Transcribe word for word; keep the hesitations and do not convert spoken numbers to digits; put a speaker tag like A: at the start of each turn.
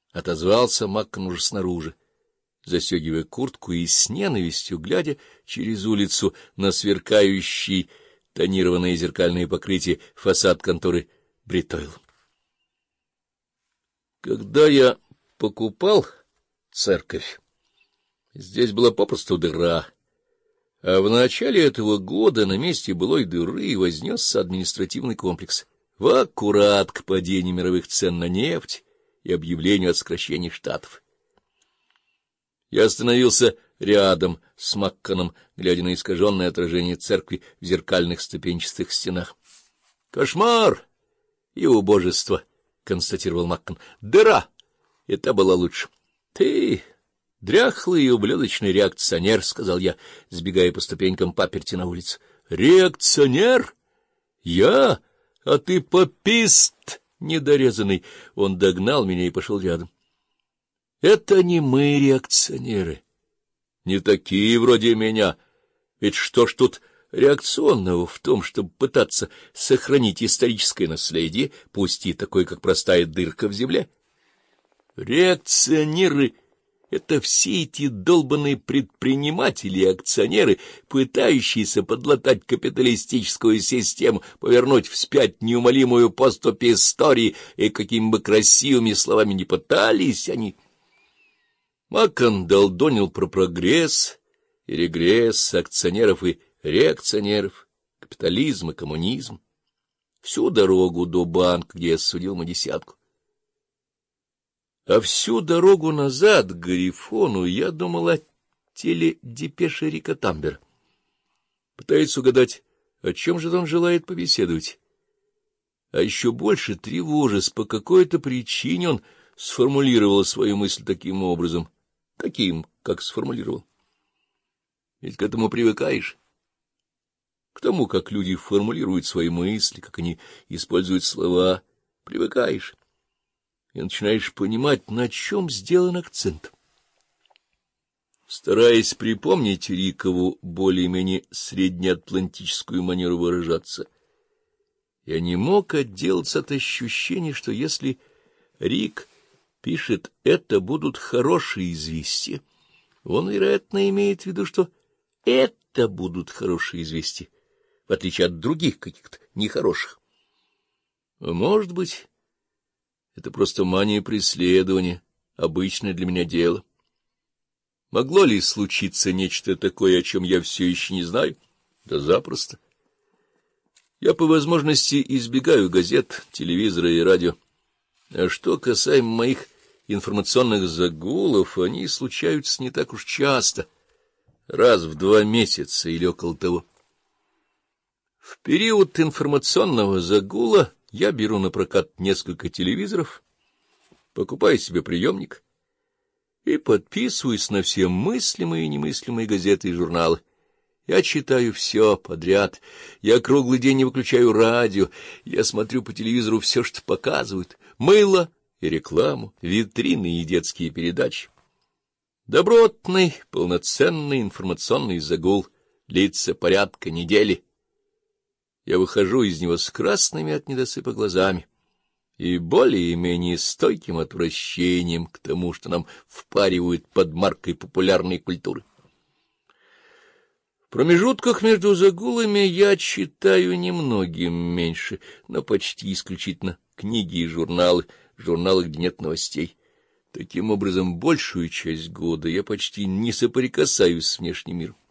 A: — отозвался Маккон уже снаружи, застегивая куртку и с ненавистью глядя через улицу на сверкающий тонированное зеркальное покрытие фасад конторы Бритойл. Когда я покупал церковь, здесь была попросту дыра, а в начале этого года на месте былой дыры вознесся административный комплекс, в аккурат к падению мировых цен на нефть и объявлению о сокращении штатов. Я остановился рядом с Макконом, глядя на искаженное отражение церкви в зеркальных ступенчатых стенах. — Кошмар и убожество, — констатировал Маккон. — Дыра! Это была лучше. — Ты дряхлый и ублюдочный реакционер, — сказал я, сбегая по ступенькам паперти на улицу. — Реакционер? Я? А ты попист недорезанный. Он догнал меня и пошел рядом. — Это не мы, реакционеры, не такие вроде меня. Ведь что ж тут реакционного в том, чтобы пытаться сохранить историческое наследие, пусть и такое, как простая дырка в земле? Реакционеры — это все эти долбанные предприниматели и акционеры, пытающиеся подлатать капиталистическую систему, повернуть вспять неумолимую поступь истории, и какими бы красивыми словами ни пытались они... Маккон долдонил про прогресс и регресс акционеров и реакционеров, капитализм и коммунизм, всю дорогу до банка, где я судил ему десятку. А всю дорогу назад к Гарифону я думал о теледепеше Рика Тамбера. Пытается угадать, о чем же он желает побеседовать. А еще больше тревожась, по какой-то причине он сформулировал свою мысль таким образом, таким, как сформулировал. Ведь к этому привыкаешь, к тому, как люди формулируют свои мысли, как они используют слова, привыкаешь, и начинаешь понимать, на чем сделан акцент. Стараясь припомнить Рикову более-менее среднеатлантическую манеру выражаться, я не мог отделаться от ощущения, что если Рик пишет «это будут хорошие известия», он, вероятно, имеет в виду, что это будут хорошие известия, в отличие от других каких-то нехороших. А может быть, это просто мания преследования, обычное для меня дело. Могло ли случиться нечто такое, о чем я все еще не знаю? Да запросто. Я по возможности избегаю газет, телевизора и радио. А что касаемо моих информационных загулов, они случаются не так уж часто, раз в два месяца или около того. В период информационного загула я беру на прокат несколько телевизоров, покупаю себе приемник и подписываюсь на все мыслимые и немыслимые газеты и журналы. Я читаю все подряд, я круглый день не выключаю радио, я смотрю по телевизору все, что показывают, мыло и рекламу, витрины и детские передачи. Добротный, полноценный информационный загул длится порядка недели. Я выхожу из него с красными от недосыпа глазами и более-менее стойким отвращением к тому, что нам впаривают под маркой популярной культуры. В промежутках между загулами я читаю немногим меньше, но почти исключительно книги и журналы, журналы, где нет новостей. Таким образом, большую часть года я почти не соприкасаюсь с внешним миром.